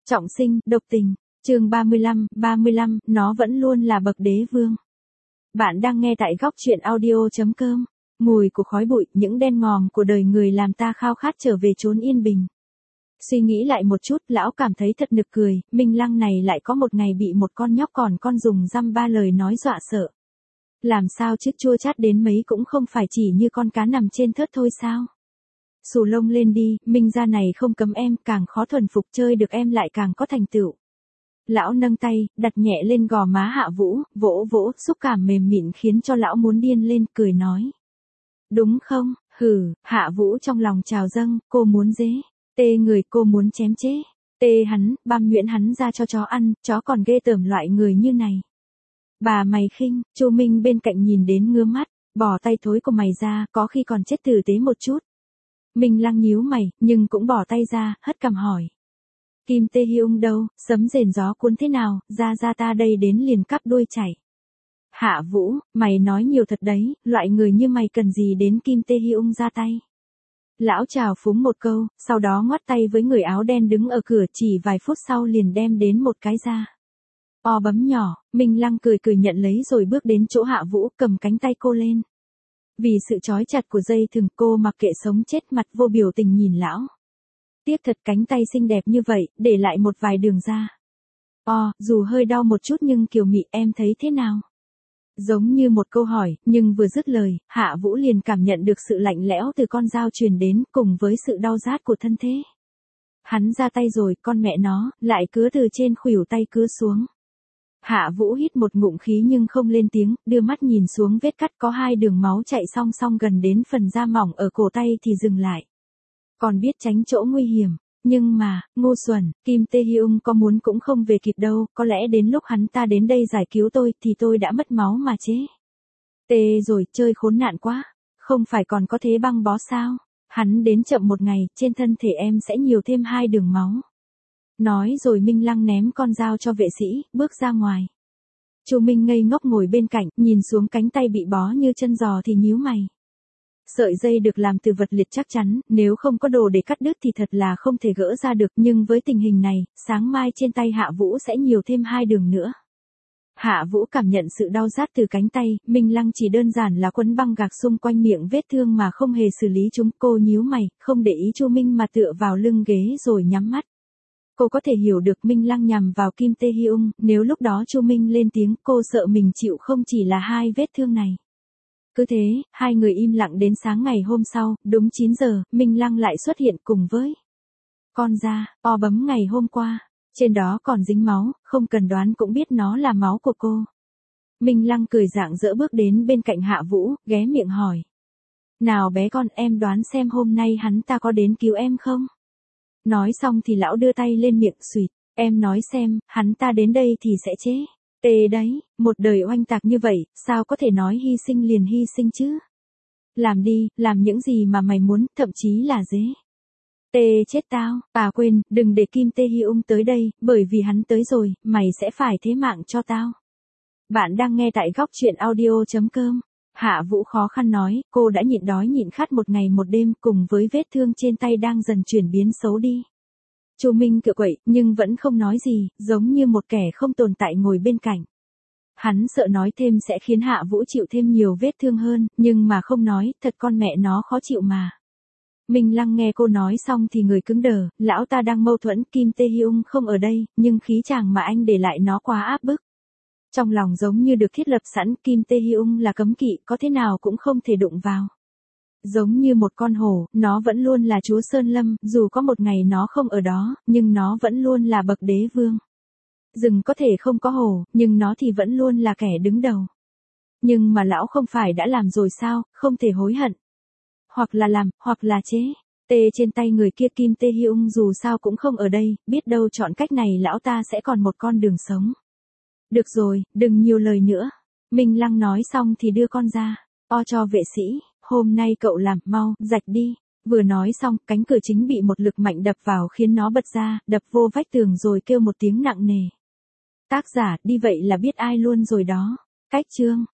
Trọng sinh, độc tình, chương 35, nó vẫn luôn là bậc đế vương. Bạn đang nghe tại góc truyện audio.com. Mùi của khói bụi, những đen ngòm của đời người làm ta khao khát trở về chốn yên bình. Suy nghĩ lại một chút, lão cảm thấy thật nực cười, Minh Lăng này lại có một ngày bị một con nhóc còn con dùng dăm ba lời nói dọa sợ. Làm sao chứ, chua chát đến mấy cũng không phải chỉ như con cá nằm trên thớt thôi sao? Xù lông lên đi, Minh gia này không cấm em, càng khó thuần phục, chơi được em lại càng có thành tựu. Lão nâng tay, đặt nhẹ lên gò má Hạ Vũ, vỗ vỗ, xúc cảm mềm mịn khiến cho lão muốn điên lên, cười nói. Đúng không, hừ, Hạ Vũ trong lòng trào dâng, cô muốn dế, tê người, cô muốn chém chế, tê hắn, băm nhuyễn hắn ra cho chó ăn, chó còn ghê tởm loại người như này. Bà mày khinh, Chu Minh bên cạnh nhìn đến ngứa mắt, bỏ tay thối của mày ra, có khi còn chết tử tế một chút. Minh Lăng nhíu mày, nhưng cũng bỏ tay ra, hất cằm hỏi. Kim Tê Hyung đâu, sấm rền gió cuốn thế nào, ra ta đây đến liền cắp đuôi chảy. Hạ Vũ, mày nói nhiều thật đấy, loại người như mày cần gì đến Kim Tê Hyung ra tay. Lão chào phúng một câu, sau đó ngoắt tay với người áo đen đứng ở cửa, chỉ vài phút sau liền đem đến một cái ra. O bấm nhỏ, Minh Lăng cười nhận lấy rồi bước đến chỗ Hạ Vũ, cầm cánh tay cô lên. Vì sự trói chặt của dây thừng, cô mặc kệ sống chết, mặt vô biểu tình nhìn lão. Tiếc thật, cánh tay xinh đẹp như vậy, để lại một vài đường da. Dù hơi đau một chút nhưng kiều mị, em thấy thế nào? Giống như một câu hỏi, nhưng vừa dứt lời, Hạ Vũ liền cảm nhận được sự lạnh lẽo từ con dao truyền đến, cùng với sự đau rát của thân thế. Hắn ra tay rồi, con mẹ nó, lại cứa từ trên khuỷu tay cứa xuống. Hạ Vũ hít một ngụm khí nhưng không lên tiếng, đưa mắt nhìn xuống vết cắt có hai đường máu chạy song song gần đến phần da mỏng ở cổ tay thì dừng lại. Còn biết tránh chỗ nguy hiểm, nhưng mà, ngu xuẩn, Kim Tê Hyung có muốn cũng không về kịp đâu, có lẽ đến lúc hắn ta đến đây giải cứu tôi thì tôi đã mất máu mà chế. Tê rồi, chơi khốn nạn quá, không phải còn có thế băng bó sao, hắn đến chậm một ngày, trên thân thể em sẽ nhiều thêm 2 đường máu. Nói rồi Minh Lăng ném con dao cho vệ sĩ, bước ra ngoài. Chu Minh ngây ngốc ngồi bên cạnh, nhìn xuống cánh tay bị bó như chân giò thì nhíu mày. Sợi dây được làm từ vật liệt chắc chắn, nếu không có đồ để cắt đứt thì thật là không thể gỡ ra được, nhưng với tình hình này, sáng mai trên tay Hạ Vũ sẽ nhiều thêm 2 đường nữa. Hạ Vũ cảm nhận sự đau rát từ cánh tay, Minh Lăng chỉ đơn giản là quấn băng gạc xung quanh miệng vết thương mà không hề xử lý chúng. Cô nhíu mày, không để ý Chu Minh mà tựa vào lưng ghế rồi nhắm mắt. Cô có thể hiểu được Minh Lăng nhằm vào Kim Tê Hyung, nếu lúc đó Chu Minh lên tiếng, cô sợ mình chịu không chỉ là 2 vết thương này. Cứ thế, hai người im lặng đến sáng ngày hôm sau, đúng 9 giờ, Minh Lăng lại xuất hiện cùng với con da, bấm ngày hôm qua. Trên đó còn dính máu, không cần đoán cũng biết nó là máu của cô. Minh Lăng cười rạng rỡ bước đến bên cạnh Hạ Vũ, ghé miệng hỏi. Nào bé con, em đoán xem hôm nay hắn ta có đến cứu em không? Nói xong thì lão đưa tay lên miệng xùyt, em nói xem, hắn ta đến đây thì sẽ chế. Tê đấy, một đời oanh tạc như vậy, sao có thể nói hy sinh liền hy sinh chứ? Làm đi, làm những gì mà mày muốn, thậm chí là dế. Tê chết tao, quên, đừng để Kim Tê Hyung tới đây, bởi vì hắn tới rồi, mày sẽ phải thế mạng cho tao. Bạn đang nghe tại góc truyện audio.com. Hạ Vũ khó khăn nói, cô đã nhịn đói nhịn khát một ngày một đêm, cùng với vết thương trên tay đang dần chuyển biến xấu đi. Chu Minh cựa quậy, nhưng vẫn không nói gì, giống như một kẻ không tồn tại ngồi bên cạnh. Hắn sợ nói thêm sẽ khiến Hạ Vũ chịu thêm nhiều vết thương hơn, nhưng mà không nói, thật con mẹ nó khó chịu mà. Minh Lăng nghe cô nói xong thì người cứng đờ, lão ta đang mâu thuẫn, Kim Tê Hyung không ở đây, nhưng khí chàng mà anh để lại nó quá áp bức. Trong lòng giống như được thiết lập sẵn, Kim Tê Hyung là cấm kỵ, có thế nào cũng không thể đụng vào. Giống như một con hổ, nó vẫn luôn là chúa Sơn Lâm, dù có một ngày nó không ở đó, nhưng nó vẫn luôn là bậc đế vương. Rừng có thể không có hổ, nhưng nó thì vẫn luôn là kẻ đứng đầu. Nhưng mà lão không phải đã làm rồi sao, không thể hối hận. Hoặc là làm, hoặc là chế. Tê trên tay người kia, Kim Tê Hyung dù sao cũng không ở đây, biết đâu chọn cách này lão ta sẽ còn một con đường sống. Được rồi, đừng nhiều lời nữa. Minh Lăng nói xong thì đưa con ra, cho vệ sĩ, hôm nay cậu làm, mau, rạch đi. Vừa nói xong, cánh cửa chính bị một lực mạnh đập vào khiến nó bật ra, đập vô vách tường rồi kêu một tiếng nặng nề. Tác giả, đi vậy là biết ai luôn rồi đó. Cách chương.